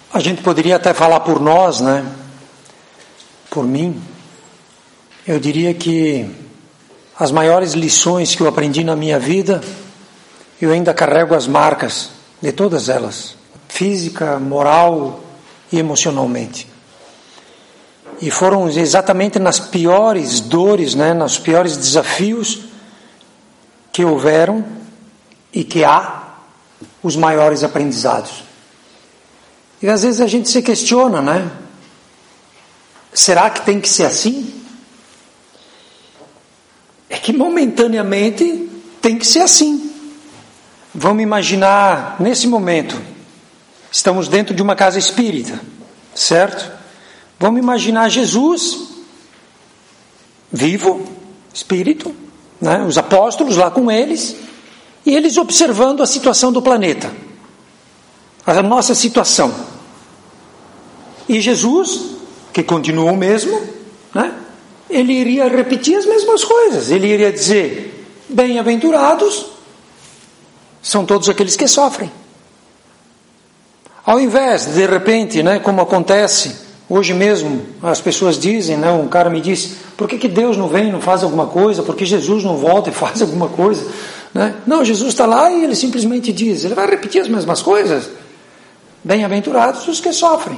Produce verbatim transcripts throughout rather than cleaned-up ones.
A gente poderia até falar por nós, né? Por mim. Eu diria que as maiores lições que eu aprendi na minha vida, eu ainda carrego as marcas de todas elas, física, moral e emocionalmente. E foram exatamente nas piores dores, né, nos piores desafios que houveram e que há os maiores aprendizados. E às vezes a gente se questiona, né? Será que tem que ser assim? É que momentaneamente tem que ser assim. Vamos imaginar, nesse momento, estamos dentro de uma casa espírita, certo? Vamos imaginar Jesus, vivo, espírito, né? Os apóstolos lá com eles, e eles observando a situação do planeta, a nossa situação. E Jesus, que continua o mesmo, né? Ele iria repetir as mesmas coisas. Ele iria dizer: bem-aventurados são todos aqueles que sofrem. Ao invés, de repente, né, como acontece hoje mesmo, as pessoas dizem, né, um cara me disse: por que, que Deus não vem e não faz alguma coisa? Por que Jesus não volta e faz alguma coisa? Né? Não, Jesus está lá e ele simplesmente diz, ele vai repetir as mesmas coisas. Bem-aventurados os que sofrem.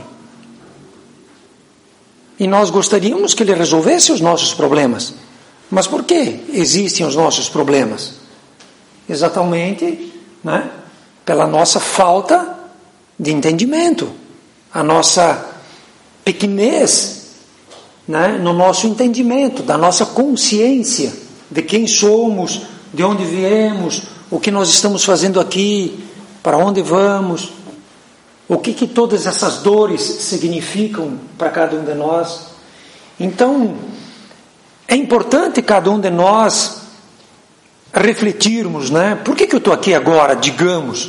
E nós gostaríamos que ele resolvesse os nossos problemas. Mas por que existem os nossos problemas? Exatamente, né, pela nossa falta de entendimento, a nossa pequenez, né, no nosso entendimento, da nossa consciência de quem somos, de onde viemos, o que nós estamos fazendo aqui, para onde vamos, o que, que todas essas dores significam para cada um de nós. Então, é importante cada um de nós refletirmos, né? Por que, que eu estou aqui agora, digamos?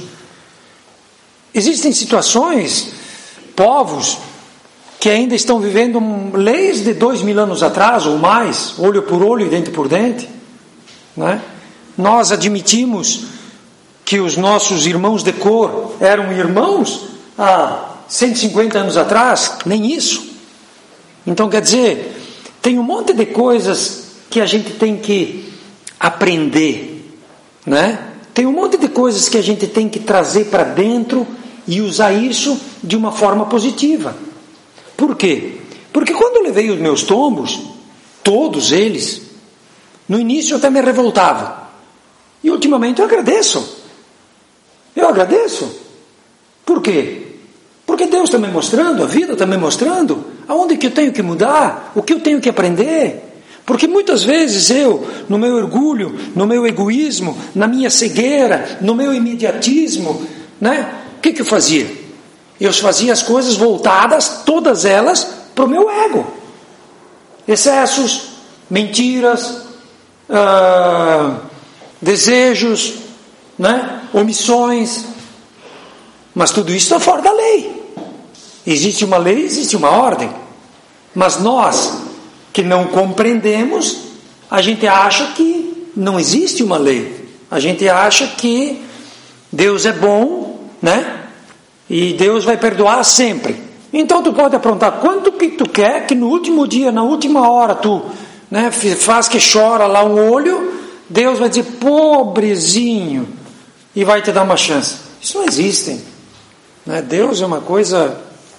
Existem situações, povos, que ainda estão vivendo leis de dois mil anos atrás ou mais, olho por olho e dente por dente, né? Nós admitimos que os nossos irmãos de cor eram irmãos há cento e cinquenta anos atrás, nem isso. Então, quer dizer, tem um monte de coisas que a gente tem que aprender, né? Tem um monte de coisas que a gente tem que trazer para dentro e usar isso de uma forma positiva. Por quê? Porque quando eu levei os meus tombos, todos eles, no início eu até me revoltava. E ultimamente eu agradeço. Eu agradeço. Por quê? Porque Deus está me mostrando, a vida está me mostrando aonde que eu tenho que mudar, o que eu tenho que aprender. Porque muitas vezes eu, no meu orgulho, no meu egoísmo, na minha cegueira, no meu imediatismo, né? O que que eu fazia? Eu fazia as coisas voltadas, todas elas, para o meu ego. Excessos, mentiras, ah, desejos, né? Omissões. Mas tudo isso está fora da lei. Existe uma lei, existe uma ordem. Mas nós, que não compreendemos, a gente acha que não existe uma lei. A gente acha que Deus é bom, né? E Deus vai perdoar sempre. Então tu pode aprontar quanto que tu quer, que no último dia, na última hora, tu, né, faz que chora lá um olho, Deus vai dizer, pobrezinho, e vai te dar uma chance. Isso não existe. Né? Deus é uma coisa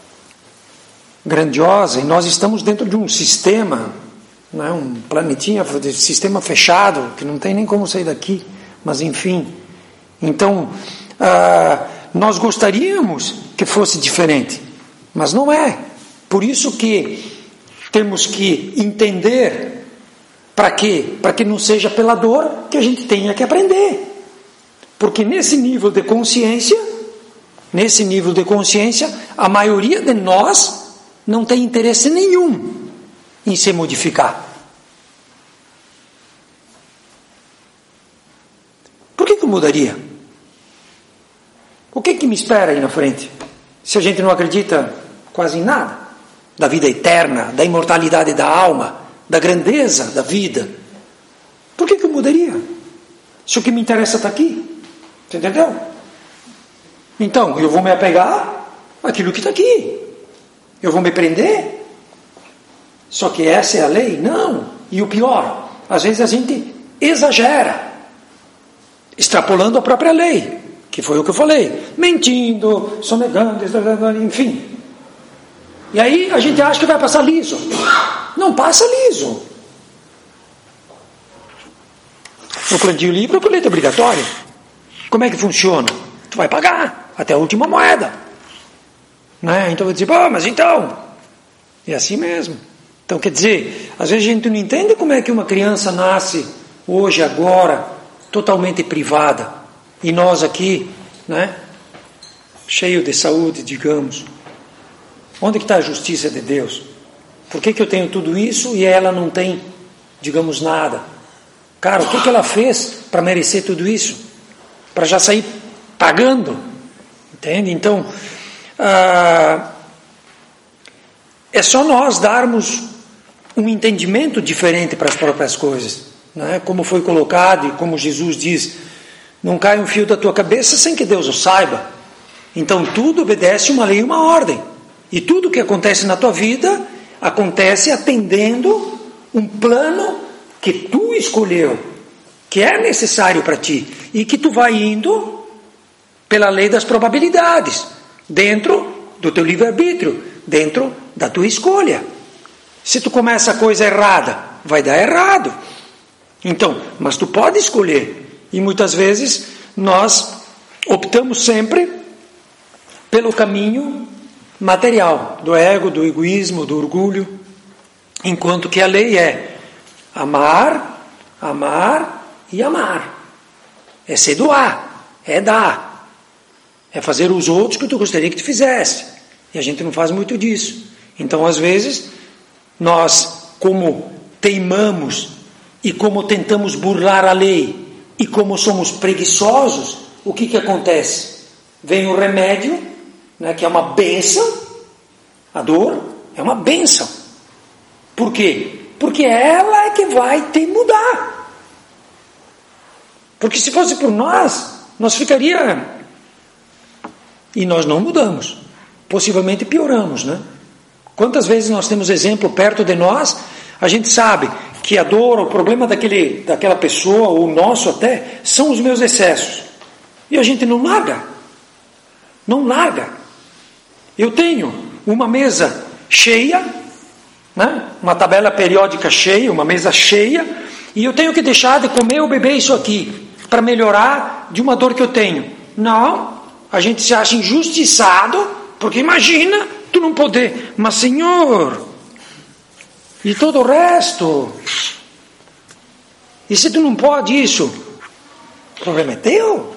grandiosa e nós estamos dentro de um sistema, né, um planetinha, de sistema fechado, que não tem nem como sair daqui, mas enfim. Então, ah, nós gostaríamos que fosse diferente, mas não é. Por isso que temos que entender para quê? Para que não seja pela dor que a gente tenha que aprender. Porque nesse nível de consciência, nesse nível de consciência, a maioria de nós não tem interesse nenhum em se modificar. Por que que eu mudaria? O que que me espera aí na frente? Se a gente não acredita quase em nada, da vida eterna, da imortalidade da alma, da grandeza da vida, por que que eu mudaria? Se o que me interessa está aqui, você entendeu? Então, eu vou me apegar aquilo que está aqui. Eu vou me prender? Só que essa é a lei? Não. E o pior, às vezes a gente exagera, extrapolando a própria lei, que foi o que eu falei, mentindo, sonegando, enfim. E aí a gente acha que vai passar liso. Não passa liso. No plantio livre, o colete é obrigatório. Como é que funciona? Tu vai pagar até a última moeda. Né? Então eu vou dizer, pô, mas então, é assim mesmo. Então quer dizer, às vezes a gente não entende como é que uma criança nasce hoje, agora, totalmente privada. E nós aqui, né, cheio de saúde, digamos. Onde que está a justiça de Deus? Por que que eu tenho tudo isso e ela não tem, digamos, nada? Cara, o que que ela fez para merecer tudo isso? Para já sair pagando? Entende? Então, ah, é só nós darmos um entendimento diferente para as próprias coisas. Né? Como foi colocado e como Jesus diz, não cai um fio da tua cabeça sem que Deus o saiba. Então tudo obedece uma lei e uma ordem. E tudo que acontece na tua vida, acontece atendendo um plano que tu escolheu, que é necessário para ti, e que tu vai indo pela lei das probabilidades, dentro do teu livre-arbítrio, dentro da tua escolha. Se tu começa a coisa errada, vai dar errado. Então, mas tu pode escolher. E muitas vezes nós optamos sempre pelo caminho material, do ego, do egoísmo, do orgulho, enquanto que a lei é amar, amar e amar. É se doar, é dar, é fazer os outros que tu gostaria que tu fizesse. E a gente não faz muito disso. Então, às vezes, nós, como teimamos e como tentamos burlar a lei e como somos preguiçosos, o que que acontece? Vem o remédio, né, que é uma bênção, a dor é uma bênção. Por quê? Porque ela é que vai te mudar. Porque se fosse por nós, nós ficaria... E nós não mudamos. Possivelmente pioramos, né? Quantas vezes nós temos exemplo perto de nós, a gente sabe que a dor, o problema daquele, daquela pessoa, ou o nosso até, são os meus excessos. E a gente não larga. Não larga. Eu tenho uma mesa cheia, né? Uma tabela periódica cheia, uma mesa cheia, e eu tenho que deixar de comer ou beber isso aqui, para melhorar de uma dor que eu tenho. Não, a gente se acha injustiçado, porque imagina tu não poder, mas Senhor, e todo o resto? E se tu não pode isso, o problema é teu.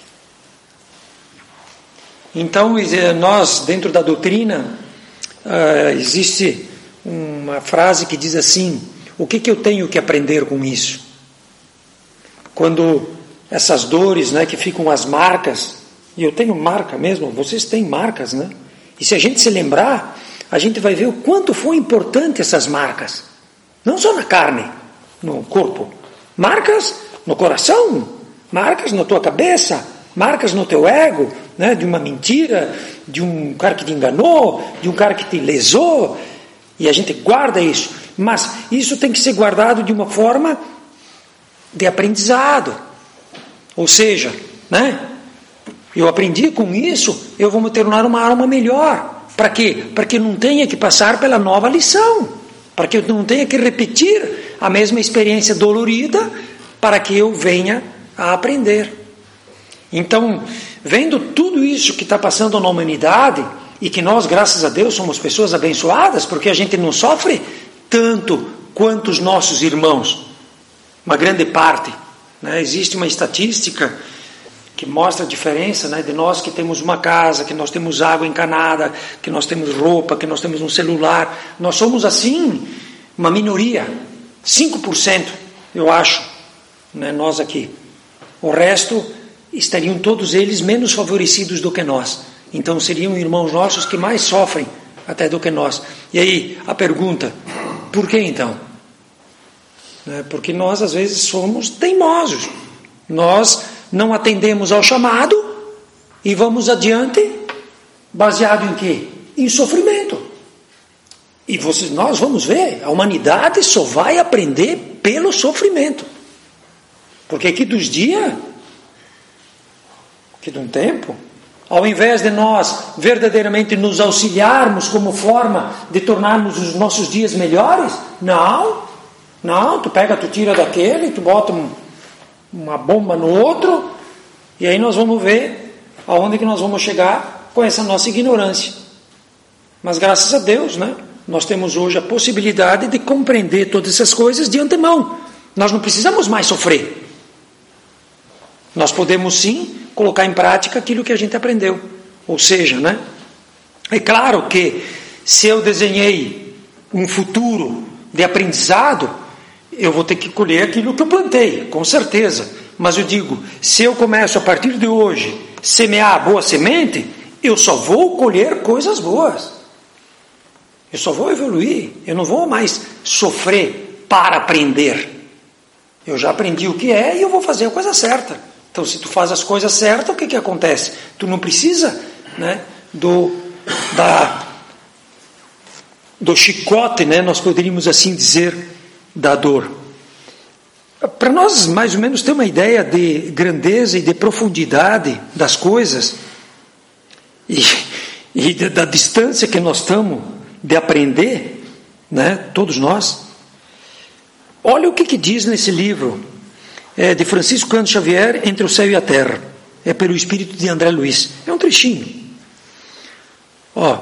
Então, nós, dentro da doutrina, uh, existe uma frase que diz assim, o que, que eu tenho que aprender com isso? Quando essas dores, né, que ficam as marcas, e eu tenho marca mesmo, vocês têm marcas, né? E se a gente se lembrar, a gente vai ver o quanto foi importante essas marcas. Não só na carne, no corpo. Marcas no coração, marcas na tua cabeça, marcas no teu ego, né? De uma mentira, de um cara que te enganou, de um cara que te lesou. E a gente guarda isso. Mas isso tem que ser guardado de uma forma de aprendizado. Ou seja, né? Eu aprendi com isso, eu vou me tornar uma alma melhor. Para quê? Para que eu não tenha que passar pela nova lição. Para que eu não tenha que repetir a mesma experiência dolorida, para que eu venha a aprender. Então, vendo tudo isso que está passando na humanidade, e que nós, graças a Deus, somos pessoas abençoadas, porque a gente não sofre tanto quanto os nossos irmãos. Uma grande parte. Né? Existe uma estatística que mostra a diferença, né, de nós que temos uma casa, que nós temos água encanada, que nós temos roupa, que nós temos um celular. Nós somos, assim, uma minoria. cinco por cento, eu acho, né, nós aqui. O resto estariam todos eles menos favorecidos do que nós. Então seriam irmãos nossos que mais sofrem até do que nós. E aí, a pergunta, por que então? É porque nós, às vezes, somos teimosos. Nós não atendemos ao chamado e vamos adiante Baseado em quê? Em sofrimento. E vocês, nós vamos ver, a humanidade só vai aprender pelo sofrimento. Porque aqui dos dias, aqui de um tempo, ao invés de nós verdadeiramente nos auxiliarmos como forma de tornarmos os nossos dias melhores, não, não, tu pega, tu tira daquele, tu bota um, uma bomba no outro, e aí nós vamos ver aonde que nós vamos chegar com essa nossa ignorância. Mas graças a Deus, né, nós temos hoje a possibilidade de compreender todas essas coisas de antemão. Nós não precisamos mais sofrer. Nós podemos sim colocar em prática aquilo que a gente aprendeu. Ou seja, né, é claro que se eu desenhei um futuro de aprendizado, eu vou ter que colher aquilo que eu plantei, com certeza. Mas eu digo, se eu começo a partir de hoje semear boa semente, eu só vou colher coisas boas. Eu só vou evoluir. Eu não vou mais sofrer para aprender. Eu já aprendi o que é e eu vou fazer a coisa certa. Então, se tu faz as coisas certas, o que que acontece? Tu não precisa, né, do, da, do chicote, né, nós poderíamos assim dizer, da dor. Para nós, mais ou menos, ter uma ideia de grandeza e de profundidade das coisas e, e da, da distância que nós estamos de aprender, né, todos nós. Olha o que, que diz nesse livro é, de Francisco Cândido Xavier, Entre o Céu e a Terra. É pelo espírito de André Luiz. É um trechinho. Ó,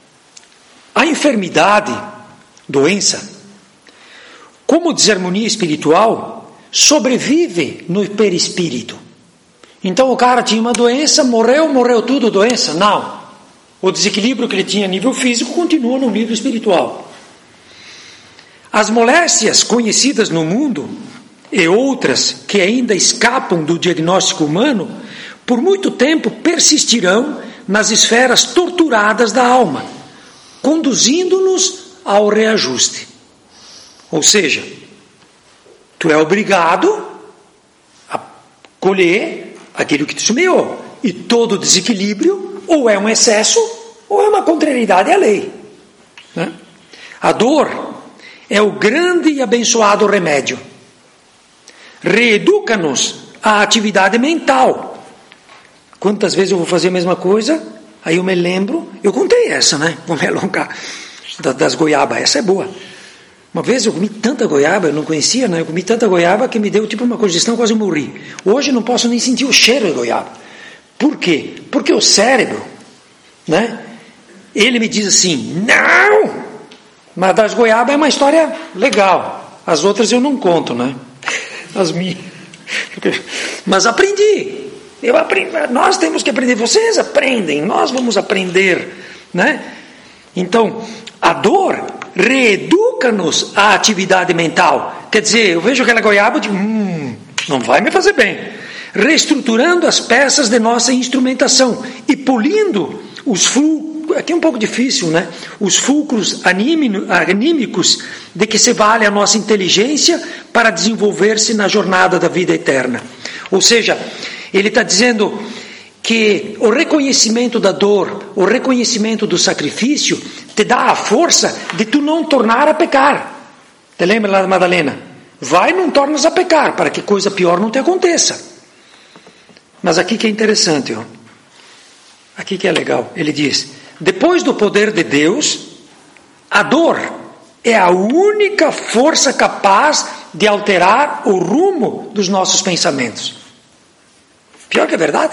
a enfermidade, doença, como desarmonia espiritual, sobrevive no perispírito. Então o cara tinha uma doença, morreu, morreu tudo, doença? Não. O desequilíbrio que ele tinha a nível físico continua no nível espiritual. As moléstias conhecidas no mundo e outras que ainda escapam do diagnóstico humano, por muito tempo persistirão nas esferas torturadas da alma, conduzindo-nos ao reajuste. Ou seja, tu é obrigado a colher aquilo que tu semeou. E todo desequilíbrio ou é um excesso ou é uma contrariedade à lei. Né? A dor é o grande e abençoado remédio. Reeduca-nos à atividade mental. Quantas vezes eu vou fazer a mesma coisa, aí eu me lembro, eu contei essa, né? Vou me alongar, das goiabas, essa é boa. Uma vez eu comi tanta goiaba, eu não conhecia, né? Eu comi tanta goiaba que me deu tipo uma congestão, quase morri. Hoje eu não posso nem sentir o cheiro de goiaba. Por quê? Porque o cérebro, né? Ele me diz assim, não! Mas das goiabas é uma história legal. As outras eu não conto, né? As minhas. Mas aprendi. Eu aprendi. Nós temos que aprender. Vocês aprendem. Nós vamos aprender, né? Então, a dor reeduca-nos à atividade mental. Quer dizer, eu vejo aquela goiaba e digo, hum, não vai me fazer bem. Reestruturando as peças de nossa instrumentação e polindo os fulcros, aqui é um pouco difícil, né? Os fulcros anímicos de que se vale a nossa inteligência para desenvolver-se na jornada da vida eterna. Ou seja, ele está dizendo que o reconhecimento da dor, o reconhecimento do sacrifício, te dá a força de tu não tornar a pecar. Te lembra lá da Madalena? Vai, não tornas a pecar, para que coisa pior não te aconteça. Mas aqui que é interessante, ó. Aqui que é legal. Ele diz, depois do poder de Deus, a dor é a única força capaz de alterar o rumo dos nossos pensamentos. Pior que é verdade.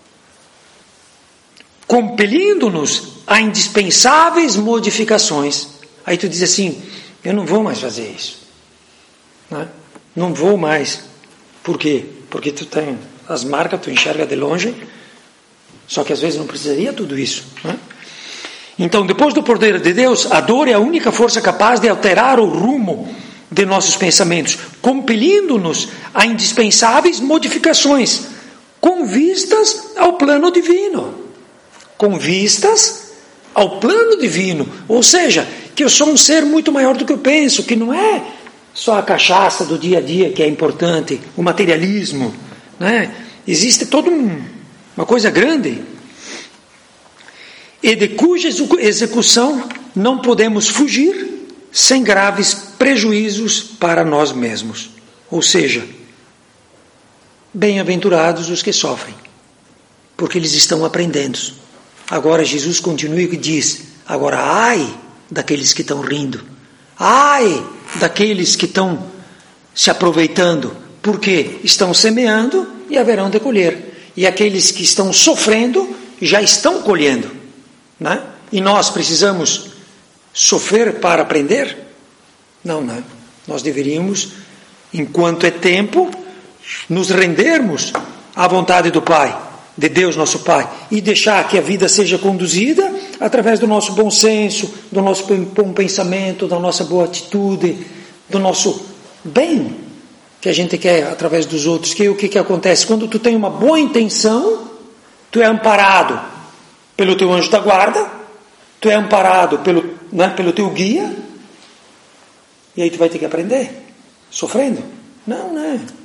Compelindo-nos a indispensáveis modificações. Aí tu diz assim, eu não vou mais fazer isso. Né? Não vou mais. Por quê? Porque tu tem as marcas, tu enxerga de longe, só que às vezes não precisaria tudo isso. Né? Então, depois do poder de Deus, a dor é a única força capaz de alterar o rumo de nossos pensamentos, compelindo-nos a indispensáveis modificações, com vistas ao plano divino. Com vistas ao plano divino. Ou seja, que eu sou um ser muito maior do que eu penso, que não é só a cachaça do dia a dia que é importante, o materialismo, né? Existe toda um, uma coisa grande. e de cuja execução não podemos fugir sem graves prejuízos para nós mesmos. Ou seja, bem-aventurados os que sofrem, porque eles estão aprendendo. Agora Jesus continua e diz, agora ai daqueles que estão rindo, ai daqueles que estão se aproveitando, porque estão semeando e haverão de colher. E aqueles que estão sofrendo já estão colhendo, né? E nós precisamos sofrer para aprender? Não, não. Nós deveríamos, enquanto é tempo, nos rendermos à vontade do Pai, de Deus nosso Pai, e deixar que a vida seja conduzida através do nosso bom senso, do nosso bom pensamento, da nossa boa atitude, do nosso bem que a gente quer através dos outros. Que o que, que acontece? Quando tu tem uma boa intenção, tu é amparado pelo teu anjo da guarda, tu é amparado pelo, né, pelo teu guia, e aí tu vai ter que aprender, sofrendo. Não, não é.